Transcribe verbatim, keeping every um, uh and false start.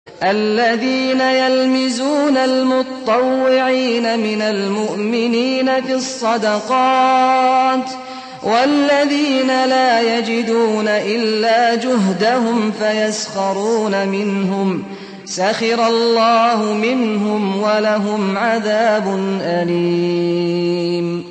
الذين يلمزون المطوعين من المؤمنين في الصدقات والذين لا يجدون إلا جهدهم فيسخرون منهم سخر الله منهم ولهم عذاب أليم